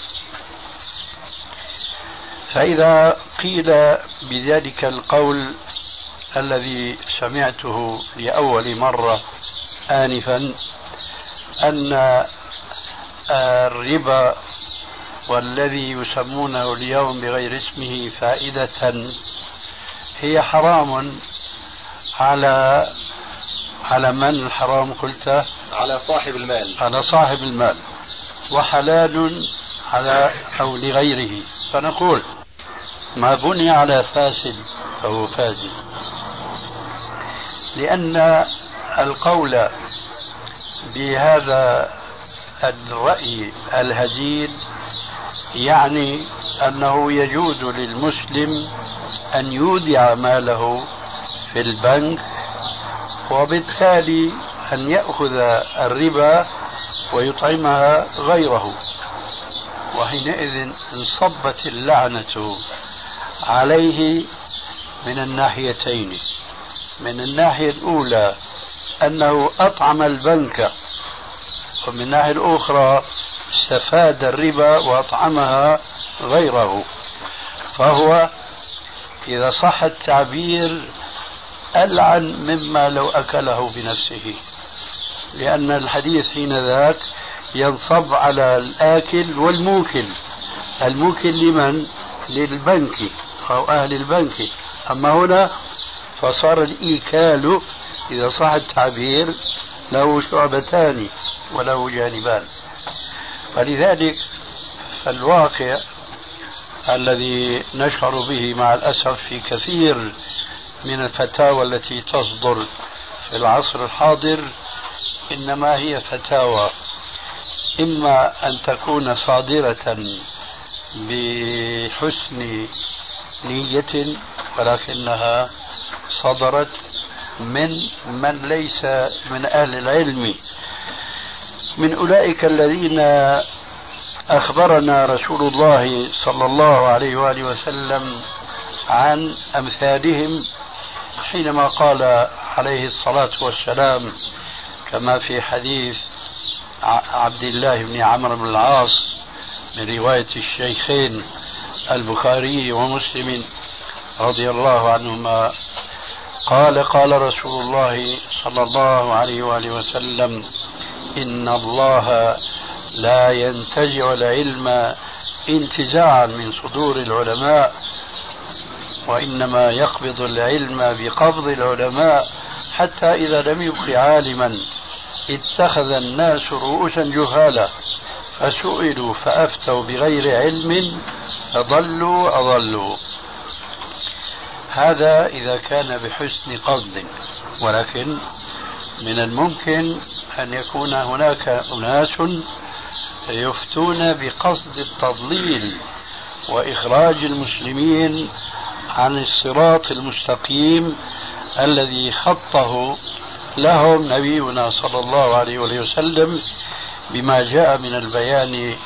فإذا قيل بذلك القول الذي سمعته لأول مرة آنفا أن الربا والذي يسمونه اليوم بغير اسمه فائدة هي حرام على من الحرام قلت؟ على صاحب المال. على صاحب المال، وحلال على أو لغيره. فنقول ما بني على فاسد فهو فاسد، لأن القول بهذا الرأي الهزيل يعني أنه يجوز للمسلم أن يودع ماله في البنك وبالتالي أن يأخذ الربا ويطعمها غيره، وحينئذ انصبت اللعنة عليه من الناحيتين. من الناحية الأولى أنه أطعم البنك، ومن الناحية الأخرى استفاد الربا وأطعمها غيره، فهو إذا صح التعبير ألعن مما لو أكله بنفسه، لأن الحديث حين ذاك ينصب على الآكل والموكل. الموكل لمن؟ للبنك أو أهل البنك. أما هنا فصار الإيكال إذا صح التعبير له شعبتان وله جانبان. فلذلك الواقع الذي نشعر به مع الأسف في كثير من الفتاوى التي تصدر في العصر الحاضر إنما هي فتاوى إما أن تكون صادرة بحسن نية ولكنها صدرت من ليس من أهل العلم، من أولئك الذين أخبرنا رسول الله صلى الله عليه وآله وسلم عن أمثالهم حينما قال عليه الصلاة والسلام كما في حديث عبد الله بن عمرو بن العاص من رواية الشيخين البخاري ومسلم رضي الله عنهما قال قال رسول الله صلى الله عليه وآله وسلم: إن الله لا ينتزع العلم انتزاعا من صدور العلماء، وإنما يقبض العلم بقبض العلماء، حتى إذا لم يبق عالما اتخذ الناس رؤوسا جهالا فسئلوا فأفتوا بغير علم فضلوا أضلوا. هذا إذا كان بحسن قصد، ولكن من الممكن أن يكون هناك أناس يفتون بقصد التضليل وإخراج المسلمين عن الصراط المستقيم الذي خطه لهم نبينا صلى الله عليه وسلم بما جاء من البيان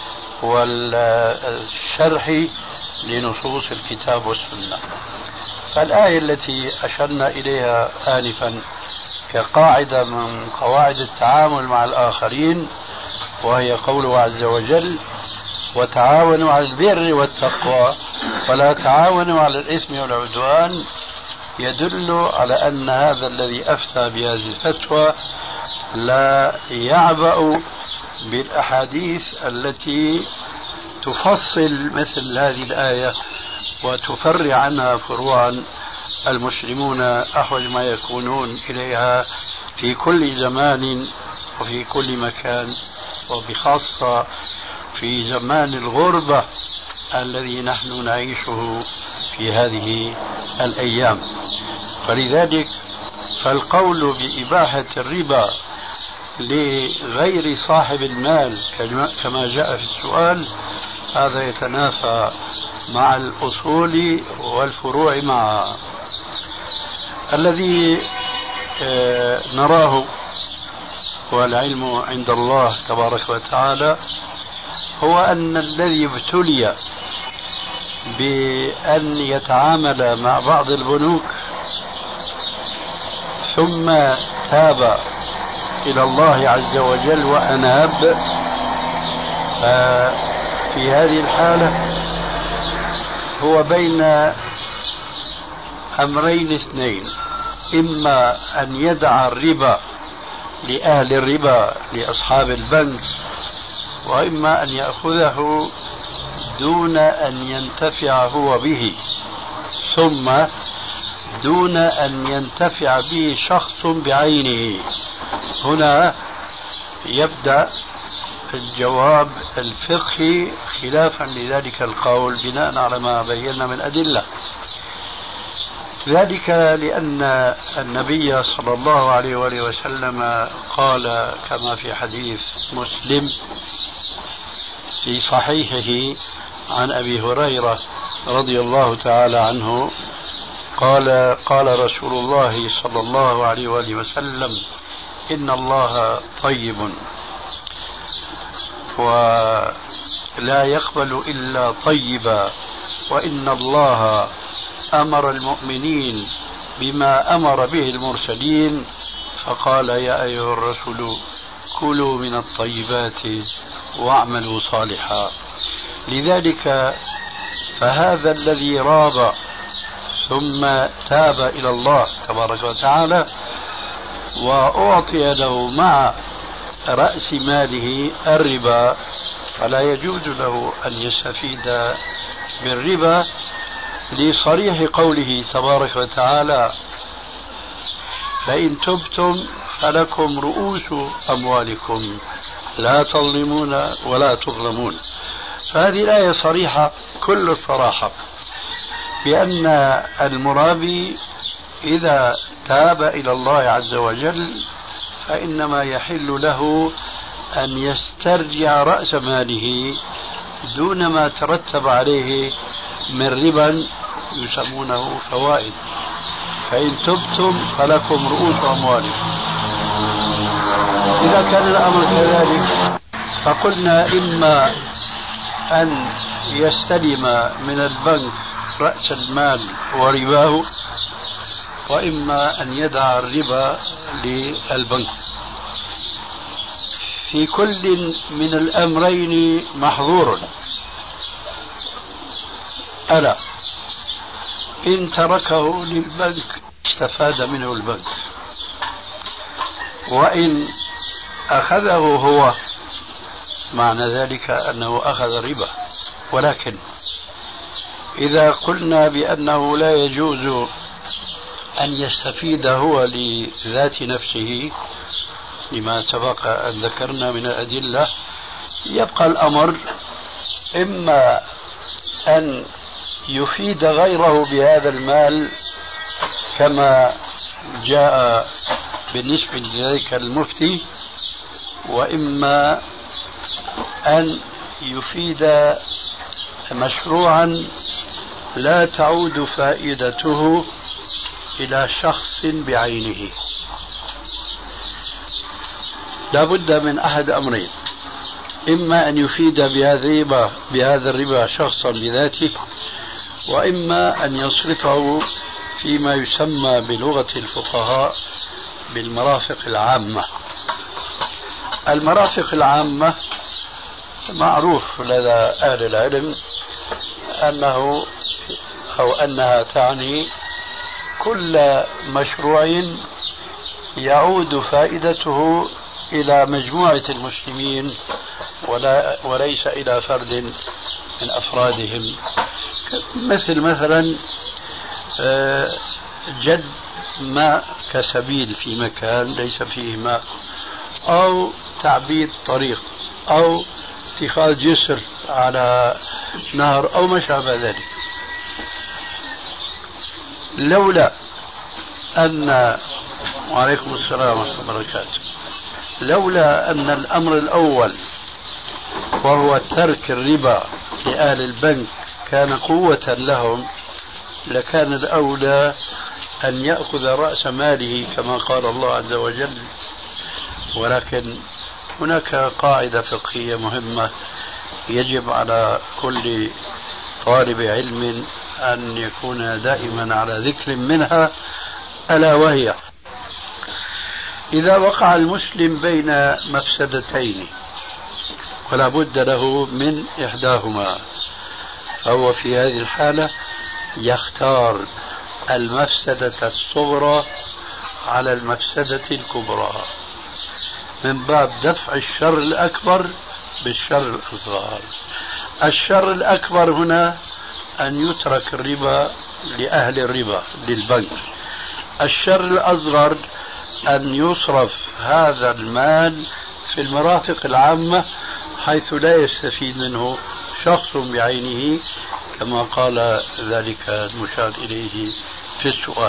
والشرح لنصوص الكتاب والسنة. فالآية التي أشرنا إليها آنفا كقاعدة من قواعد التعامل مع الآخرين، وهي قوله عز وجل: وتعاونوا على البر والتقوى ولا تعاونوا على الإثم والعدوان، يدل على أن هذا الذي أفتى بهذه الفتوى لا يعبأ بالأحاديث التي تفصل مثل هذه الآية وتفرع عنها فروعا المسلمون أحوج ما يكونون إليها في كل زمان وفي كل مكان، وبخاصة في زمان الغربة الذي نحن نعيشه في هذه الأيام. فلذلك فالقول بإباحة الربا لغير صاحب المال كما جاء في السؤال هذا يتنافى مع الأصول والفروع معها. الذي نراه والعلم عند الله تبارك وتعالى هو أن الذي ابتلي بأن يتعامل مع بعض البنوك ثم تاب إلى الله عز وجل وأناب، في هذه الحالة هو بين أمرين اثنين: إما أن يدع الربا لأهل الربا لأصحاب البنك، وإما أن يأخذه دون أن ينتفع هو به، ثم دون أن ينتفع به شخص بعينه. هنا يبدأ الجواب الفقهي خلافا لذلك القول بناء على ما بينا من أدلة ذلك، لأن النبي صلى الله عليه وآله وسلم قال كما في حديث مسلم في صحيحه عن أبي هريرة رضي الله تعالى عنه قال قال رسول الله صلى الله عليه وآله وسلم: إن الله طيب ولا يقبل إلا طيبا، وإن الله أمر المؤمنين بما أمر به المرسلين فقال يا أيها الرسل كلوا من الطيبات واعملوا صالحا. لذلك فهذا الذي راب ثم تاب إلى الله تبارك وتعالى وأعطي له مع رأس ماله الربا فلا يجوز له أن يستفيد بالربا، لصريح قوله تبارك وتعالى فإن تبتم فلكم رؤوس أموالكم لا تظلمون ولا تظلمون. فهذه الآية صريحة كل الصراحة بأن المرابي إذا تاب إلى الله عز وجل فإنما يحل له أن يسترجع رأس ماله دون ما ترتب عليه من ربا يسمونه فوائد. فإن تبتم فلكم رؤوس أموالكم. إذا كان الأمر كذلك فقلنا إما أن يستلم من البنك رأس المال ورباه، وإما أن يدع الربا للبنك. في كل من الأمرين محظور. ألا إن تركه للبنك استفاد منه البنك، وإن أخذه هو معنى ذلك أنه أخذ ربا. ولكن إذا قلنا بأنه لا يجوز أن يستفيد هو لذات نفسه لما سبق أن ذكرنا من الأدلة، يبقى الأمر إما أن يفيد غيره بهذا المال كما جاء بالنسبة لذلك المفتي، وإما أن يفيد مشروعا لا تعود فائدته إلى شخص بعينه. لا بد من أحد أمرين: إما أن يفيد بهذا الربا شخصا بذاته، وإما أن يصرفه فيما يسمى بلغة الفقهاء بالمرافق العامة. المرافق العامة معروف لدى أهل العلم أنها تعني كل مشروع يعود فائدته إلى مجموعة المسلمين وليس إلى فرد من أفرادهم، مثلا جد ماء كسبيل في مكان ليس فيه ماء، أو تعبيد طريق، أو اتخاذ جسر على نهر، أو ما شابه ذلك. لولا أن وعليكم السلام ورحمة الله وبركاته لولا أن الأمر الأول وهو ترك الربا لأهل البنك كان قوة لهم، لكان الأولى أن يأخذ رأس ماله كما قال الله عز وجل. ولكن هناك قاعدة فقهية مهمة يجب على كل طالب علم أن يكون دائما على ذكر منها، ألا وهي: إذا وقع المسلم بين مفسدتين ولا بد له من إحداهما، فهو في هذه الحالة يختار المفسدة الصغرى على المفسدة الكبرى من باب دفع الشر الأكبر بالشر الأصغر. الشر الأكبر هنا أن يترك الربا لأهل الربا للبنك. الشر الأصغر أن يصرف هذا المال في المرافق العامة حيث لا يستفيد منه شخص بعينه كما قال ذلك المشار إليه في السؤال.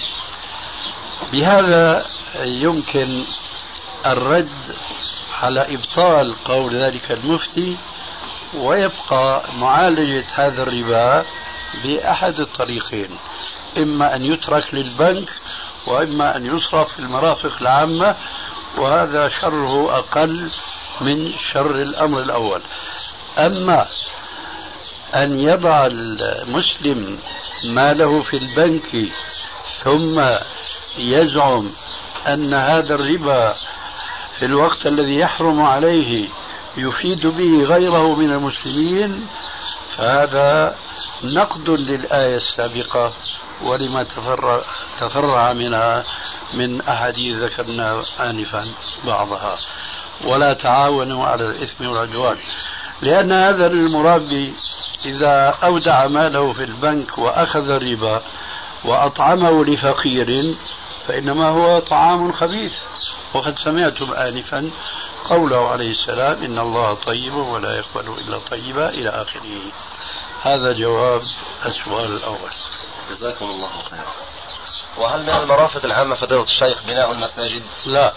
بهذا يمكن الرد على إبطال قول ذلك المفتي، ويبقى معالجة هذا الربا بأحد الطريقين: إما أن يترك للبنك، وإما أن يصرف في المرافق العامة، وهذا شره أقل من شر الأمر الأول. أما أن يضع المسلم ماله في البنك ثم يزعم أن هذا الربا في الوقت الذي يحرم عليه يفيد به غيره من المسلمين، فهذا نقد للآية السابقة ولما تفرع منها من أحاديث ذكرنا آنفا بعضها. ولا تعاونوا على الإثم والعدوان، لأن هذا المرابي إذا أودع ماله في البنك وأخذ الربا وأطعمه لفقير فإنما هو طعام خبيث. وقد سمعتم آنفا قوله عليه السلام: إن الله طيب ولا يقبل إلا طيبا إلى آخره. هذا جواب السؤال الأول. جزاكم الله خيرا. وهل من المرافق العامة فضيلة الشيخ بناء المساجد؟ لا.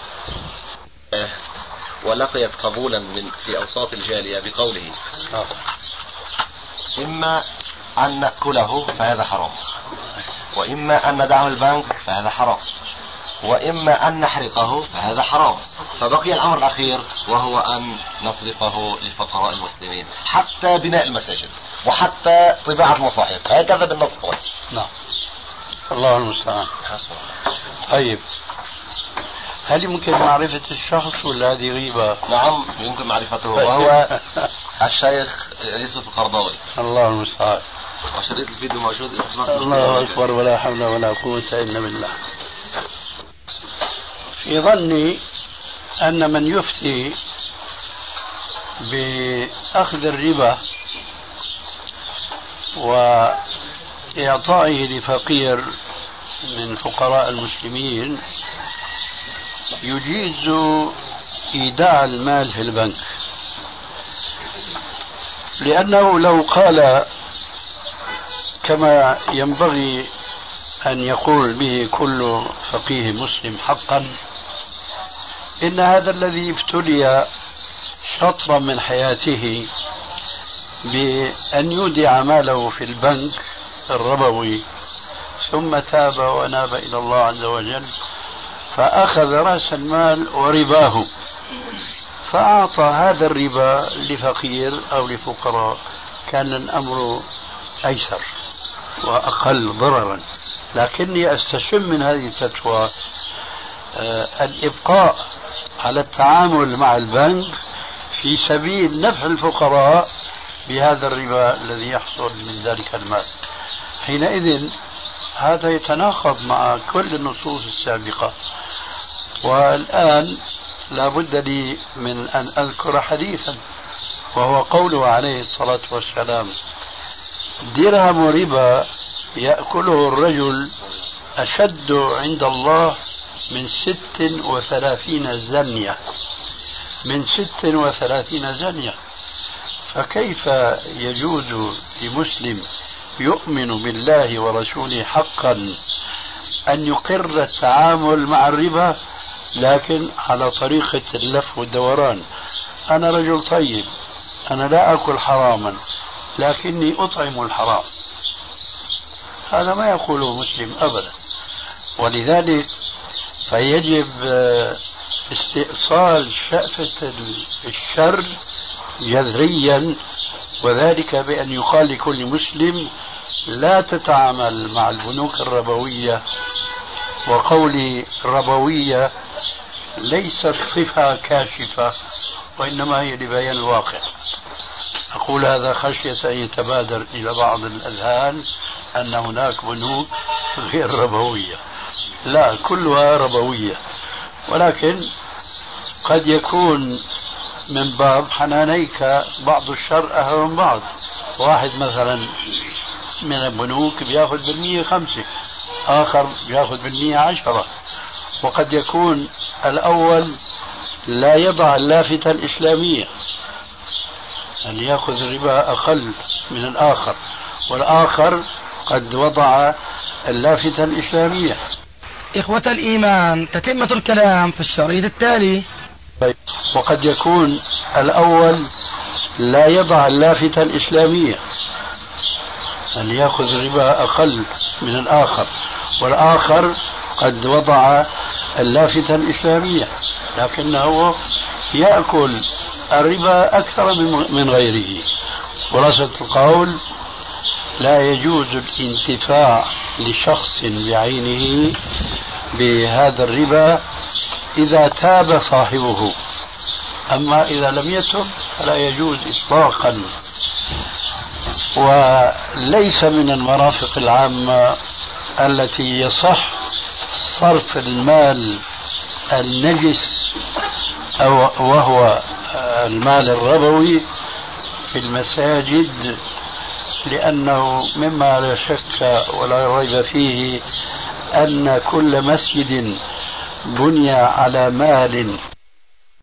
ولقيت قبولا في أوساط الجالية بقوله: إما أن نأكله فهذا حرام، وإما أن ندعه البنك فهذا حرام، وإما أن نحرقه فهذا حرام، فبقي الأمر الأخير وهو أن نصرفه لفقراء المسلمين، حتى بناء المساجد وحتى طباعة المصاحف، هكذا بالنص. نعم، الله المستعان. طيب، هل يمكن معرفة الشخص ولا هذه غيبة؟ نعم يمكن معرفته، وهو الشيخ يوسف القرضاوي. الله المستعان. وشريط الفيديو موجود. الله أكبر، ولا حول ولا قوة إلا بالله. في ظني أن من يفتي بأخذ الربا وإعطائه لفقير من فقراء المسلمين يجيز إيداع المال في البنك، لأنه لو قال كما ينبغي أن يقول به كل فقيه مسلم حقا: إن هذا الذي ابتلي شطرا من حياته بأن يودع ماله في البنك الربوي ثم تاب وناب إلى الله عز وجل فأخذ رأس المال ورباه فأعطى هذا الربا لفقير أو لفقراء، كان الأمر أيسر وأقل ضررا. لكني أستشم من هذه الفتوى الإبقاء على التعامل مع البنك في سبيل نفع الفقراء بهذا الربا الذي يحصل من ذلك المال. حينئذ هذا يتناقض مع كل النصوص السابقة. والآن لا بد لي من أن أذكر حديثا، وهو قوله عليه الصلاة والسلام: درهم ربا يأكله الرجل أشد عند الله من 36 زنية، من 36 زنية. فكيف يجوز لمسلم يؤمن بالله ورسوله حقا أن يقر التعامل مع الربا لكن على طريقة اللف والدوران؟ أنا رجل طيب، أنا لا أكل حراما لكني أطعم الحرام. هذا ما يقوله مسلم أبدا. ولذلك فيجب استئصال شأفة الشر جذريا، وذلك بأن يقال لكل مسلم: لا تتعامل مع البنوك الربوية. وقولي ربوية ليست صفة كاشفة، وإنما هي لبيان الواقع. أقول هذا خشية أن يتبادر إلى بعض الأذهان أن هناك بنوك غير ربوية. لا، كلها ربوية، ولكن قد يكون من باب حنانيك بعض الشر أهون من بعض. واحد مثلا من البنوك بياخذ بالمية 5، آخر بياخذ بالمية 10. وقد يكون الأول لا يضع اللافتة الإسلامية، أن يأخذ الربا أقل من الآخر، والآخر قد وضع اللافتة الإسلامية. إخوة الإيمان، تتمة الكلام في الشريط التالي. وقد يكون الأول لا يضع اللافتة الإسلامية، أن يأخذ الربا أقل من الآخر، والآخر قد وضع اللافتة الإسلامية، لكنه يأكل الربا أكثر من غيره. خلاصة القول لا يجوز الانتفاع لشخص بعينه بهذا الربا إذا تاب صاحبه، أما إذا لم يتب فلا يجوز إطلاقا. وليس من المرافق العامة التي يصح صرف المال النجس وهو المال الربوي في المساجد، لأنه مما لا شك ولا ريب فيه أن كل مسجد بني على مال